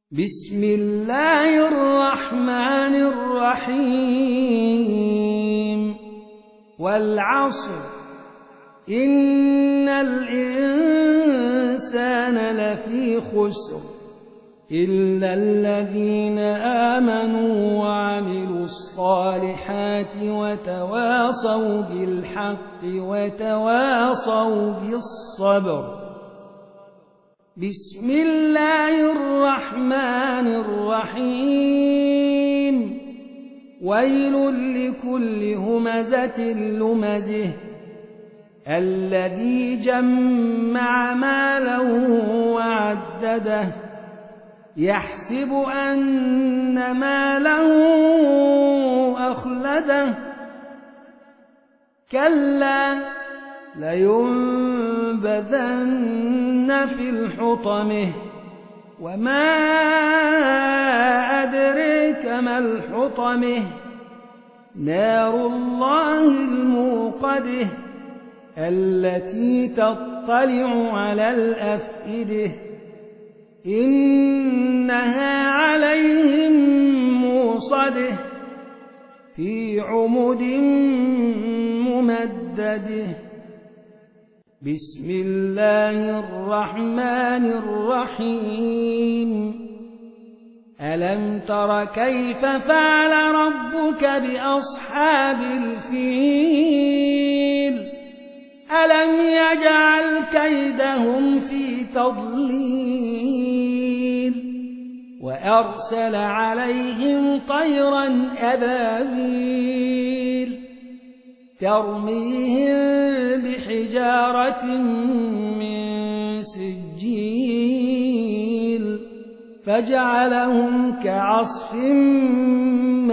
بسم الله الرحمن الرحيم والعصر إن الإنسان لفي خسر إلا الذين آمنوا وعملوا الصالحات وتواصوا بالحق وتواصوا بالصبر. بسم الله الرحمن الرحيم ويل لكل همزة لمزه الذي جمع مالا وعدده يحسب أن ماله أخلده كلا لينبذن في الحطمة وما أدريك ما الحطمة نار الله الموقدة التي تطلع على الأفئدة إنها عليهم موصدة في عمد ممدده. بسم الله الرحمن الرحيم ألم تر كيف فعل ربك بأصحاب الفيل ألم يجعل كيدهم في تضليل وأرسل عليهم طيرا أبابيل ترميهم بحجارة من سجيل فجعلهم كعصف